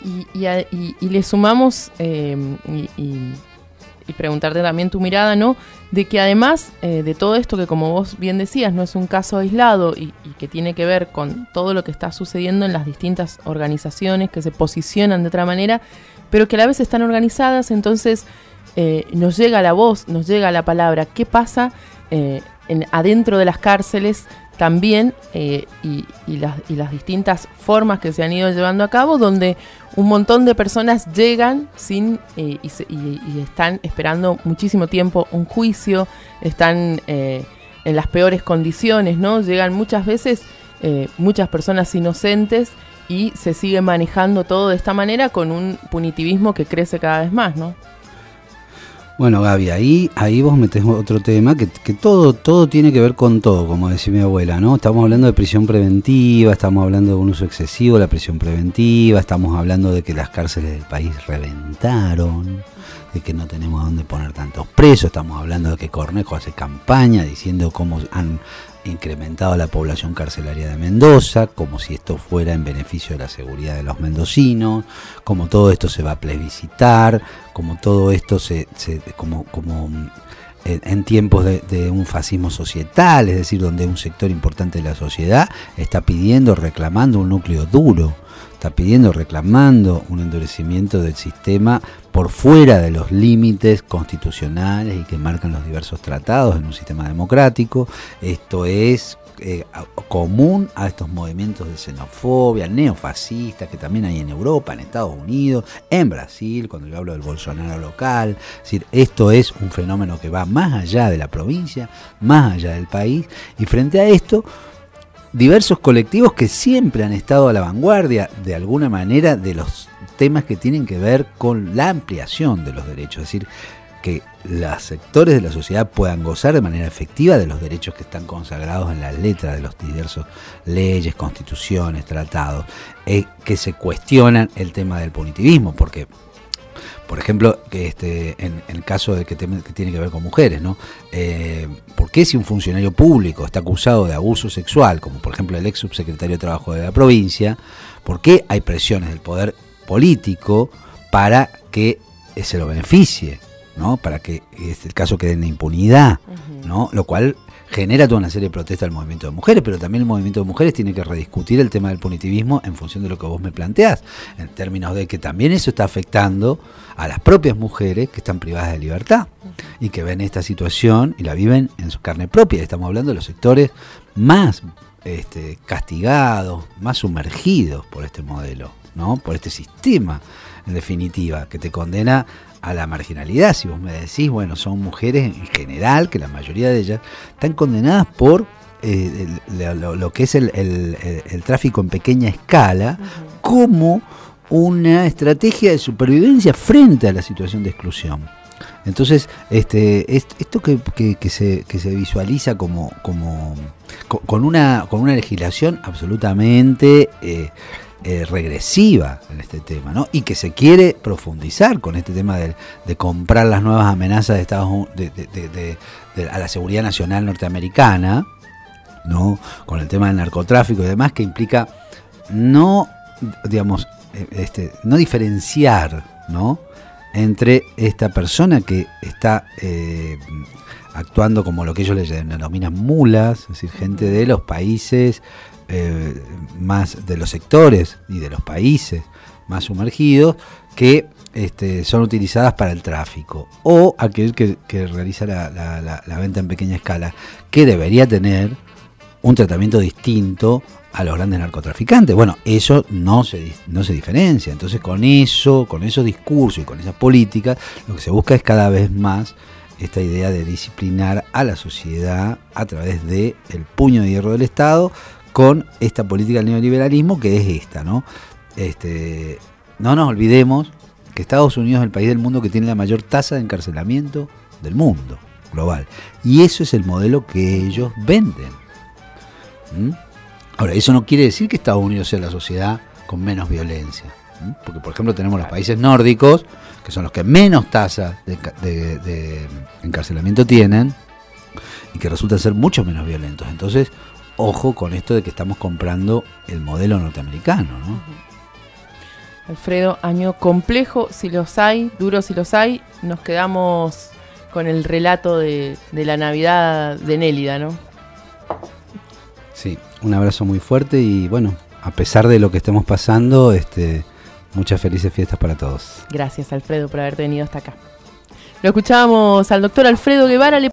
y le sumamos y preguntarte también tu mirada, ¿no? De que además de todo esto que, como vos bien decías, no es un caso aislado y que tiene que ver con todo lo que está sucediendo en las distintas organizaciones que se posicionan de otra manera, pero que a la vez están organizadas, entonces nos llega la voz, nos llega la palabra. ¿Qué pasa adentro de las cárceles también y las distintas formas que se han ido llevando a cabo, donde un montón de personas llegan y están esperando muchísimo tiempo un juicio, están en las peores condiciones, ¿no? Llegan muchas veces muchas personas inocentes y se sigue manejando todo de esta manera con un punitivismo que crece cada vez más, ¿no? Bueno, Gaby, ahí vos metés otro tema que todo tiene que ver con todo, como decía mi abuela, ¿no? Estamos hablando de prisión preventiva, estamos hablando de un uso excesivo de la prisión preventiva, estamos hablando de que las cárceles del país reventaron, de que no tenemos a dónde poner tantos presos, estamos hablando de que Cornejo hace campaña diciendo cómo han incrementado la población carcelaria de Mendoza, como si esto fuera en beneficio de la seguridad de los mendocinos, como todo esto se va a plebiscitar, como todo esto como en tiempos de un fascismo societal, es decir, donde un sector importante de la sociedad está pidiendo, reclamando un núcleo duro, está pidiendo, reclamando un endurecimiento del sistema por fuera de los límites constitucionales y que marcan los diversos tratados en un sistema democrático. Esto es común a estos movimientos de xenofobia, neofascistas, que también hay en Europa, en Estados Unidos, en Brasil, cuando yo hablo del Bolsonaro local. Es decir, esto es un fenómeno que va más allá de la provincia, más allá del país, y frente a esto, diversos colectivos que siempre han estado a la vanguardia, de alguna manera, de los temas que tienen que ver con la ampliación de los derechos, es decir, que los sectores de la sociedad puedan gozar de manera efectiva de los derechos que están consagrados en las letras de los diversos leyes, constituciones, tratados, que se cuestionan el tema del punitivismo, porque, por ejemplo, que en el caso de que tiene que ver con mujeres, ¿no? ¿Por qué si un funcionario público está acusado de abuso sexual, como por ejemplo el ex subsecretario de Trabajo de la provincia, por qué hay presiones del poder político para que se lo beneficie, ¿no? Para que el caso quede en impunidad, ¿no? Lo cual genera toda una serie de protestas del movimiento de mujeres, pero también el movimiento de mujeres tiene que rediscutir el tema del punitivismo en función de lo que vos me planteás, en términos de que también eso está afectando a las propias mujeres que están privadas de libertad y que ven esta situación y la viven en su carne propia. Estamos hablando de los sectores más castigados, más sumergidos por este modelo, ¿no? Por este sistema, en definitiva, que te condena a la marginalidad. Si vos me decís, bueno, son mujeres en general, que la mayoría de ellas están condenadas por lo que es el tráfico en pequeña escala, como una estrategia de supervivencia frente a la situación de exclusión. Entonces, esto que se visualiza como con una legislación absolutamente regresiva en este tema, ¿no? Y que se quiere profundizar con este tema de comprar las nuevas amenazas de Estados Unidos a la seguridad nacional norteamericana, ¿no? Con el tema del narcotráfico y demás, que implica no diferenciar, ¿no? Entre esta persona que está actuando como lo que ellos le denominan mulas, es decir, gente de los países más de los sectores y de los países más sumergidos que son utilizadas para el tráfico, o aquel que realiza la venta en pequeña escala, que debería tener un tratamiento distinto a los grandes narcotraficantes. Bueno, eso no se diferencia. Entonces, con esos discursos y con esas políticas, lo que se busca es cada vez más esta idea de disciplinar a la sociedad a través del puño de hierro del Estado, con esta política del neoliberalismo, que es esta, ¿no? No nos olvidemos que Estados Unidos es el país del mundo que tiene la mayor tasa de encarcelamiento del mundo global, y eso es el modelo que ellos venden. Ahora, eso no quiere decir que Estados Unidos sea la sociedad con menos violencia, porque, por ejemplo, tenemos los países nórdicos, que son los que menos tasas de encarcelamiento tienen y que resultan ser mucho menos violentos. Entonces, ojo con esto de que estamos comprando el modelo norteamericano, ¿no? Alfredo, año complejo si los hay, duro si los hay. Nos quedamos con el relato de la Navidad de Nélida, ¿no? Sí, un abrazo muy fuerte y bueno, a pesar de lo que estemos pasando, muchas felices fiestas para todos. Gracias, Alfredo, por haberte venido hasta acá. Lo escuchábamos al doctor Alfredo Guevara.